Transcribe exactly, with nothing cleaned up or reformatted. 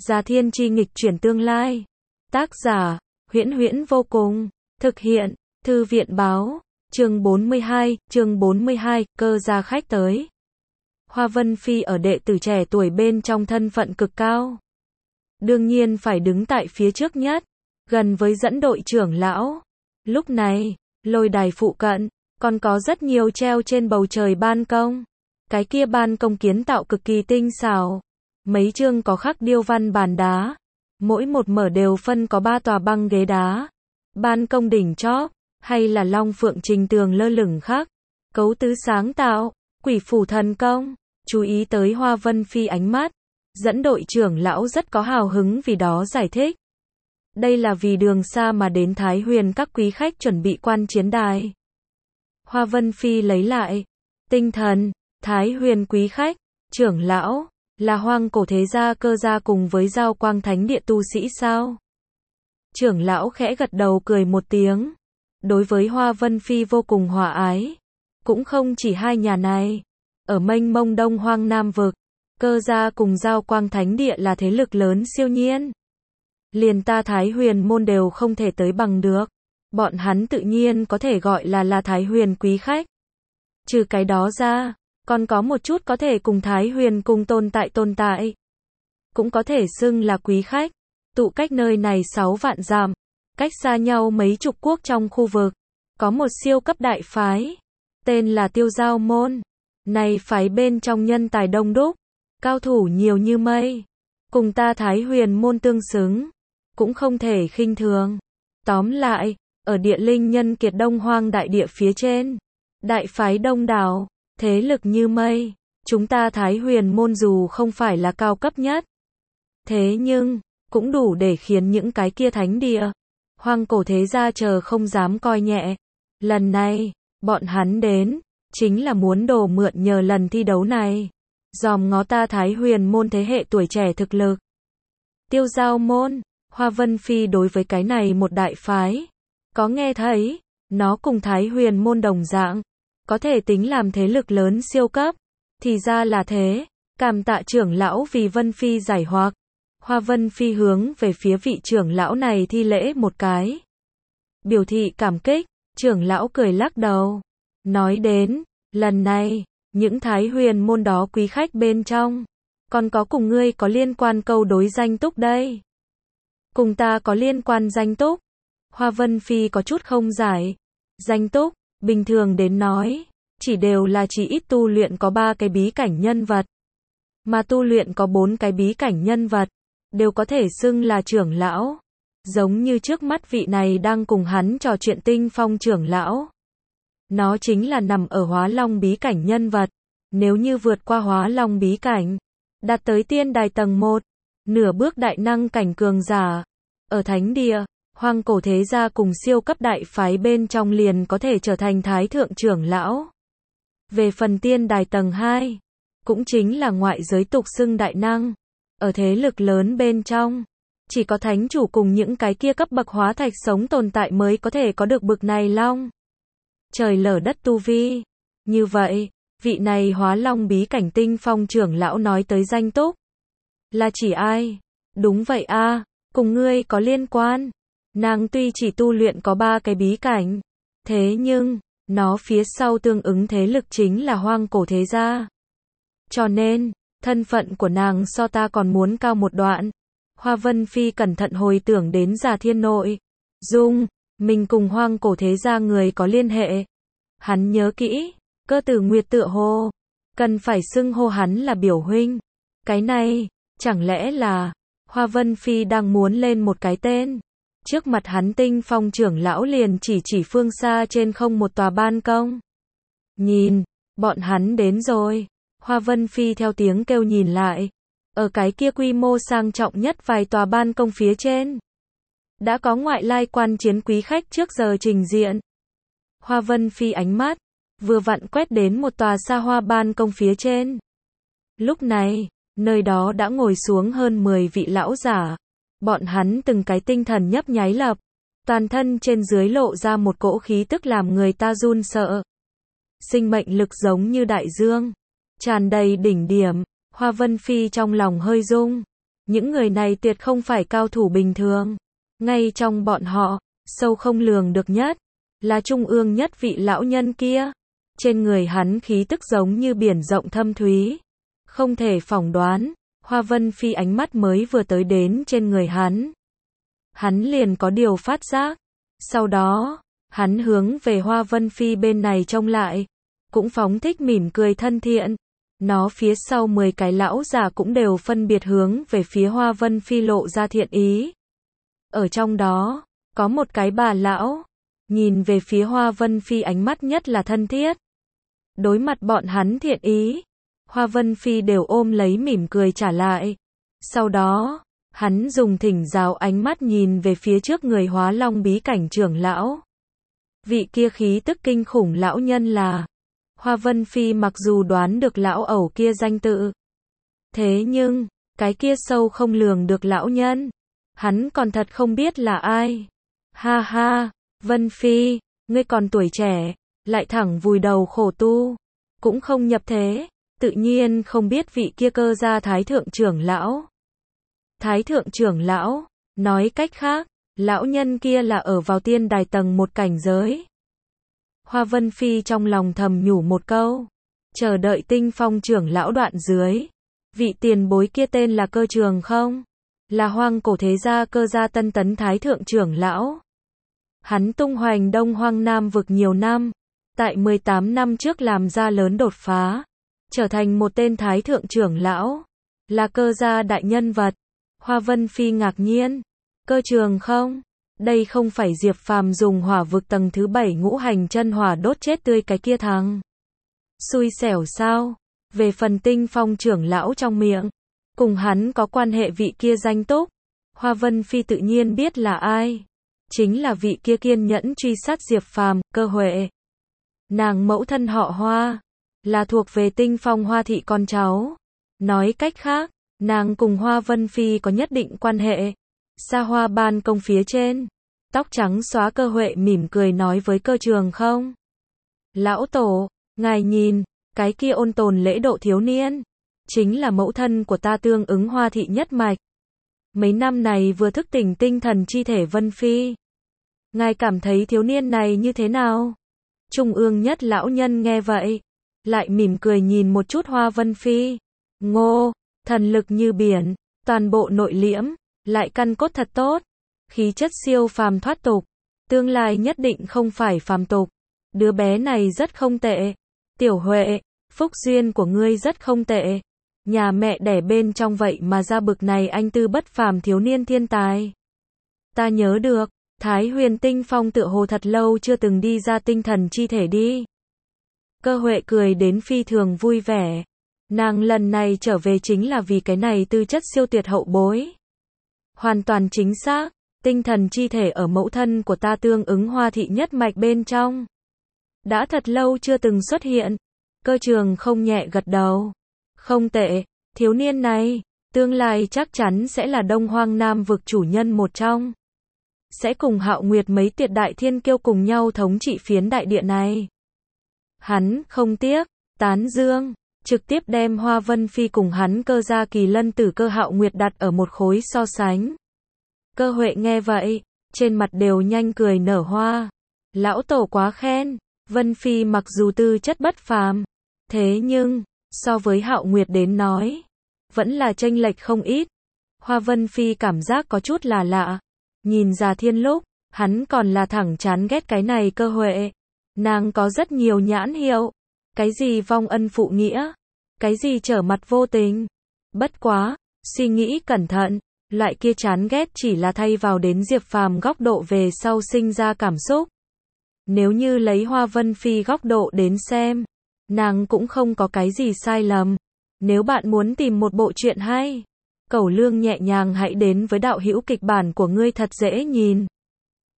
Già Thiên Chi nghịch chuyển tương lai. Tác giả, Huyễn Huyễn vô cùng. Thực hiện, Thư viện báo. Chương bốn mươi hai, chương bốn mươi hai, cơ gia khách tới. Hoa Vân Phi ở đệ tử trẻ tuổi bên trong thân phận cực cao. Đương nhiên phải đứng tại phía trước nhất, gần với dẫn đội trưởng lão. Lúc này, lôi đài phụ cận, còn có rất nhiều treo trên bầu trời ban công. Cái kia ban công kiến tạo cực kỳ tinh xảo. Mấy chương có khắc điêu văn bàn đá. Mỗi một mở đều phân có ba tòa băng ghế đá. Ban công đỉnh chóp, hay là long phượng trình tường lơ lửng khắc. Cấu tứ sáng tạo, quỷ phủ thần công. Chú ý tới Hoa Vân Phi ánh mắt. Dẫn đội trưởng lão rất có hào hứng vì đó giải thích. Đây là vì đường xa mà đến Thái Huyền các quý khách chuẩn bị quan chiến đài. Hoa Vân Phi lấy lại tinh thần. Thái Huyền quý khách, trưởng lão, là hoang cổ thế gia cơ gia cùng với Giao Quang Thánh Địa tu sĩ sao? Trưởng lão khẽ gật đầu cười một tiếng. Đối với Hoa Vân Phi vô cùng hòa ái. Cũng không chỉ hai nhà này. Ở mênh mông Đông Hoang Nam Vực, cơ gia cùng Giao Quang Thánh Địa là thế lực lớn siêu nhiên. Liền ta Thái Huyền môn đều không thể tới bằng được. Bọn hắn tự nhiên có thể gọi là là Thái Huyền quý khách. Trừ cái đó ra, còn có một chút có thể cùng Thái Huyền cùng tồn tại tồn tại. Cũng có thể xưng là quý khách. Tụ cách nơi này sáu vạn dặm. Cách xa nhau mấy chục quốc trong khu vực. Có một siêu cấp đại phái. Tên là Tiêu Giao Môn. Này phái bên trong nhân tài đông đúc. Cao thủ nhiều như mây. Cùng ta Thái Huyền môn tương xứng. Cũng không thể khinh thường. Tóm lại, ở địa linh nhân kiệt Đông Hoang đại địa phía trên. Đại phái đông đảo. Thế lực như mây. Chúng ta Thái Huyền môn dù không phải là cao cấp nhất. Thế nhưng, cũng đủ để khiến những cái kia thánh địa. Hoang cổ thế gia chờ không dám coi nhẹ. Lần này, bọn hắn đến. Chính là muốn đồ mượn nhờ lần thi đấu này. Dòm ngó ta Thái Huyền môn thế hệ tuổi trẻ thực lực. Tiêu Giao môn. Hoa Vân Phi đối với cái này một đại phái. Có nghe thấy. Nó cùng Thái Huyền môn đồng dạng. Có thể tính làm thế lực lớn siêu cấp. Thì ra là thế. Cảm tạ trưởng lão vì Vân Phi giải hoặc. Hoa Vân Phi hướng về phía vị trưởng lão này thi lễ một cái. Biểu thị cảm kích. Trưởng lão cười lắc đầu. Nói đến, lần này, những Thái Huyền môn đó quý khách bên trong. Còn có cùng ngươi có liên quan câu đối danh túc đây. Cùng ta có liên quan danh túc. Hoa Vân Phi có chút không giải. Danh túc. Bình thường đến nói, chỉ đều là chỉ ít tu luyện có ba cái bí cảnh nhân vật. Mà tu luyện có bốn cái bí cảnh nhân vật, đều có thể xưng là trưởng lão. Giống như trước mắt vị này đang cùng hắn trò chuyện Tinh Phong trưởng lão. Nó chính là nằm ở Hóa Long bí cảnh nhân vật. Nếu như vượt qua Hóa Long bí cảnh, đạt tới tiên đài tầng một, nửa bước đại năng cảnh cường giả. Ở thánh địa, hoang cổ thế gia cùng siêu cấp đại phái bên trong liền có thể trở thành thái thượng trưởng lão. Về phần tiên đài tầng hai, cũng chính là ngoại giới tục xưng đại năng. Ở thế lực lớn bên trong, chỉ có thánh chủ cùng những cái kia cấp bậc hóa thạch sống tồn tại mới có thể có được bực này long. Trời lở đất tu vi. Như vậy, vị này Hóa Long bí cảnh Tinh Phong trưởng lão nói tới danh túc. Là chỉ ai? Đúng vậy a, cùng ngươi có liên quan. Nàng tuy chỉ tu luyện có ba cái bí cảnh, thế nhưng, nó phía sau tương ứng thế lực chính là hoang cổ thế gia. Cho nên, thân phận của nàng so ta còn muốn cao một đoạn. Hoa Vân Phi cẩn thận hồi tưởng đến Già Thiên Nội. Dung, mình cùng hoang cổ thế gia người có liên hệ. Hắn nhớ kỹ, Cơ Tử Nguyệt tựa hồ, cần phải xưng hô hắn là biểu huynh. Cái này, chẳng lẽ là, Hoa Vân Phi đang muốn lên một cái tên. Trước mặt hắn Tinh Phong trưởng lão liền chỉ chỉ phương xa trên không một tòa ban công. Nhìn, bọn hắn đến rồi. Hoa Vân Phi theo tiếng kêu nhìn lại. Ở cái kia quy mô sang trọng nhất vài tòa ban công phía trên. Đã có ngoại lai quan chiến quý khách trước giờ trình diện. Hoa Vân Phi ánh mắt, vừa vặn quét đến một tòa xa hoa ban công phía trên. Lúc này, nơi đó đã ngồi xuống hơn mười vị lão giả. Bọn hắn từng cái tinh thần nhấp nháy lập. Toàn thân trên dưới lộ ra một cỗ khí tức làm người ta run sợ. Sinh mệnh lực giống như đại dương. Tràn đầy đỉnh điểm. Hoa Vân Phi trong lòng hơi rung. Những người này tuyệt không phải cao thủ bình thường. Ngay trong bọn họ, sâu không lường được nhất, là trung ương nhất vị lão nhân kia. Trên người hắn khí tức giống như biển rộng thâm thúy. Không thể phỏng đoán, Hoa Vân Phi ánh mắt mới vừa tới đến trên người hắn. Hắn liền có điều phát giác. Sau đó, hắn hướng về Hoa Vân Phi bên này trông lại. Cũng phóng thích mỉm cười thân thiện. Nó phía sau mười cái lão già cũng đều phân biệt hướng về phía Hoa Vân Phi lộ ra thiện ý. Ở trong đó, có một cái bà lão, nhìn về phía Hoa Vân Phi ánh mắt nhất là thân thiết. Đối mặt bọn hắn thiện ý, Hoa Vân Phi đều ôm lấy mỉm cười trả lại. Sau đó, hắn dùng thỉnh giáo ánh mắt nhìn về phía trước người Hóa Long bí cảnh trưởng lão. Vị kia khí tức kinh khủng lão nhân là... Hoa Vân Phi mặc dù đoán được lão ẩu kia danh tự. Thế nhưng, cái kia sâu không lường được lão nhân. Hắn còn thật không biết là ai. Ha ha, Vân Phi, ngươi còn tuổi trẻ, lại thẳng vùi đầu khổ tu. Cũng không nhập thế, tự nhiên không biết vị kia cơ gia thái thượng trưởng lão. Thái thượng trưởng lão, nói cách khác, lão nhân kia là ở vào tiên đài tầng một cảnh giới. Hoa Vân Phi trong lòng thầm nhủ một câu, chờ đợi Tinh Phong trưởng lão đoạn dưới. Vị tiền bối kia tên là Cơ Trường không? Là hoang cổ thế gia Cơ gia Tân Tấn thái thượng trưởng lão. Hắn tung hoành Đông Hoang Nam vực nhiều năm, tại mười tám năm trước làm ra lớn đột phá, trở thành một tên thái thượng trưởng lão, là Cơ gia đại nhân vật. Hoa Vân Phi ngạc nhiên, Cơ Trường không? Đây không phải Diệp Phàm dùng hỏa vực tầng thứ bảy ngũ hành chân hỏa đốt chết tươi cái kia thằng xui xẻo sao? Về phần Tinh Phong trưởng lão trong miệng, cùng hắn có quan hệ vị kia danh túc, Hoa Vân Phi tự nhiên biết là ai. Chính là vị kia kiên nhẫn truy sát Diệp Phàm, Cơ Huệ. Nàng mẫu thân họ Hoa, là thuộc về Tinh Phong Hoa thị con cháu. Nói cách khác, nàng cùng Hoa Vân Phi có nhất định quan hệ. Xa hoa ban công phía trên, tóc trắng xóa Cơ Huệ mỉm cười nói với Cơ Trường không? Lão tổ, ngài nhìn, cái kia ôn tồn lễ độ thiếu niên, chính là mẫu thân của ta tương ứng Hoa thị nhất mạch. Mấy năm này vừa thức tỉnh tinh thần chi thể Vân Phi. Ngài cảm thấy thiếu niên này như thế nào? Trung ương nhất lão nhân nghe vậy, lại mỉm cười nhìn một chút Hoa Vân Phi. Ngô, thần lực như biển, toàn bộ nội liễm, lại căn cốt thật tốt, khí chất siêu phàm thoát tục, tương lai nhất định không phải phàm tục. Đứa bé này rất không tệ. Tiểu Huệ, phúc duyên của ngươi rất không tệ. Nhà mẹ đẻ bên trong vậy mà ra bực này anh tư bất phàm thiếu niên thiên tài. Ta nhớ được, Thái Huyền Tinh Phong tựa hồ thật lâu chưa từng đi ra tinh thần chi thể đi. Cơ Huệ cười đến phi thường vui vẻ. Nàng lần này trở về chính là vì cái này tư chất siêu tuyệt hậu bối. Hoàn toàn chính xác, tinh thần chi thể ở mẫu thân của ta tương ứng Hoa thị nhất mạch bên trong. Đã thật lâu chưa từng xuất hiện. Cơ Trường không nhẹ gật đầu. Không tệ, thiếu niên này, tương lai chắc chắn sẽ là Đông Hoang Nam vực chủ nhân một trong. Sẽ cùng Hạo Nguyệt mấy tuyệt đại thiên kiêu cùng nhau thống trị phiến đại địa này. Hắn không tiếc, tán dương, trực tiếp đem Hoa Vân Phi cùng hắn Cơ gia kỳ lân tử Cơ Hạo Nguyệt đặt ở một khối so sánh. Cơ Huệ nghe vậy, trên mặt đều nhanh cười nở hoa. Lão tổ quá khen, Vân Phi mặc dù tư chất bất phàm, thế nhưng, so với Hạo Nguyệt đến nói, vẫn là chênh lệch không ít. Hoa Vân Phi cảm giác có chút là lạ. Nhìn Già Thiên lúc, hắn còn là thẳng chán ghét cái này Cơ Huệ. Nàng có rất nhiều nhãn hiệu. Cái gì vong ân phụ nghĩa, cái gì trở mặt vô tình. Bất quá, suy nghĩ cẩn thận, loại kia chán ghét chỉ là thay vào đến Diệp Phàm góc độ về sau sinh ra cảm xúc. Nếu như lấy Hoa Vân Phi góc độ đến xem, nàng cũng không có cái gì sai lầm. Nếu bạn muốn tìm một bộ truyện hay, cẩu lương nhẹ nhàng hãy đến với đạo hữu kịch bản của ngươi thật dễ nhìn.